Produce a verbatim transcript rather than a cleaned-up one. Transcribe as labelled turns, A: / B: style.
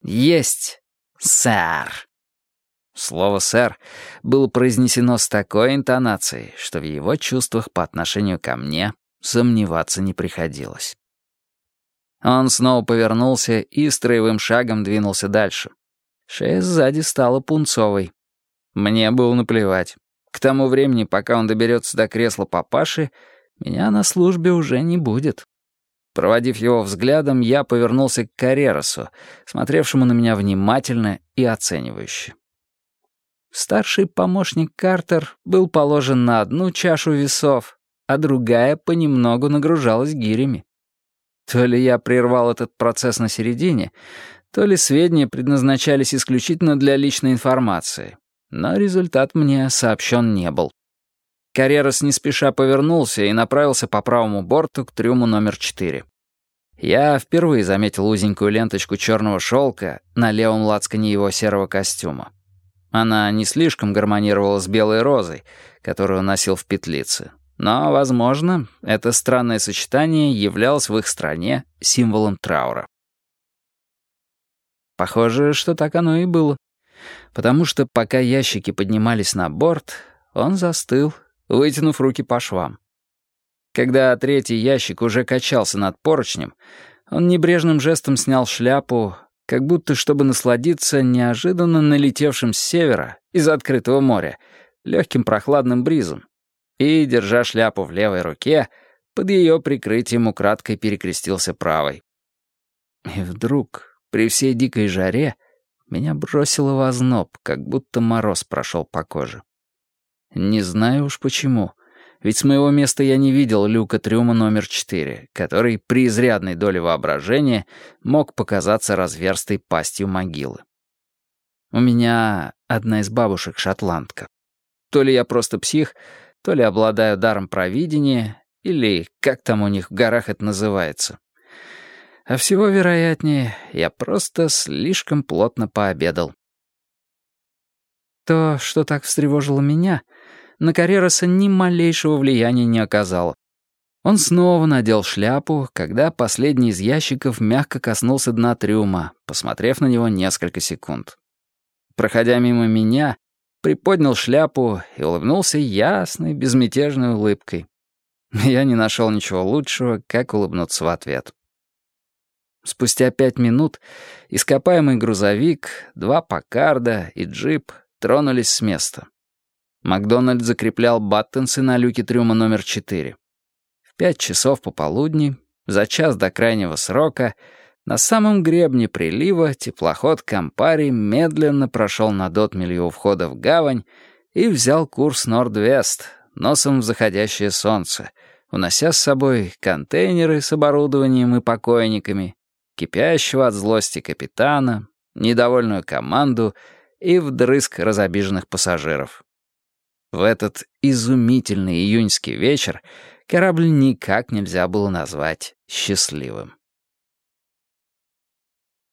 A: «Есть, сэр!» Слово «сэр» было произнесено с такой интонацией, что в его чувствах по отношению ко мне сомневаться не приходилось. Он снова повернулся и строевым шагом двинулся дальше. Шея сзади стала пунцовой. Мне было наплевать. К тому времени, пока он доберется до кресла папаши, меня на службе уже не будет. Проводив его взглядом, я повернулся к Каррерасу, смотревшему на меня внимательно и оценивающе. Старший помощник Картер был положен на одну чашу весов, а другая понемногу нагружалась гирями. То ли я прервал этот процесс на середине, то ли сведения предназначались исключительно для личной информации, но результат мне сообщен не был. Каррерас не спеша повернулся и направился по правому борту к трюму номер четыре. Я впервые заметил узенькую ленточку черного шелка на левом лацкане его серого костюма. Она не слишком гармонировала с белой розой, которую он носил в петлице. Но, возможно, это странное сочетание являлось в их стране символом траура. Похоже, что так оно и было. Потому что, пока ящики поднимались на борт, он застыл, вытянув руки по швам. Когда третий ящик уже качался над поручнем, он небрежным жестом снял шляпу, как будто чтобы насладиться неожиданно налетевшим с севера, из открытого моря, легким прохладным бризом, и, держа шляпу в левой руке, под ее прикрытием украдкой перекрестился правой. И вдруг, при всей дикой жаре, меня бросило в озноб, как будто мороз прошел по коже. Не знаю уж почему, ведь с моего места я не видел люка трюма номер четыре, который при изрядной доле воображения мог показаться разверстой пастью могилы. У меня одна из бабушек шотландка. То ли я просто псих, то ли обладаю даром провидения, или как там у них в горах это называется. А всего вероятнее, я просто слишком плотно пообедал. То, что так встревожило меня, на Каррераса ни малейшего влияния не оказало. Он снова надел шляпу, когда последний из ящиков мягко коснулся дна трюма, посмотрев на него несколько секунд. Проходя мимо меня, приподнял шляпу и улыбнулся ясной, безмятежной улыбкой. Я не нашел ничего лучшего, как улыбнуться в ответ. Спустя пять минут ископаемый грузовик, два Паккарда и джип тронулись с места. Макдональд закреплял баттенсы на люке трюма номер четыре. В пять часов пополудни, за час до крайнего срока, на самом гребне прилива теплоход «Кампари» медленно прошел над отмелью у входа в гавань и взял курс норд-вест, носом в заходящее солнце, унося с собой контейнеры с оборудованием и покойниками, кипящего от злости капитана, недовольную команду и вдрызг разобиженных пассажиров. В этот изумительный июньский вечер корабль никак нельзя было назвать счастливым.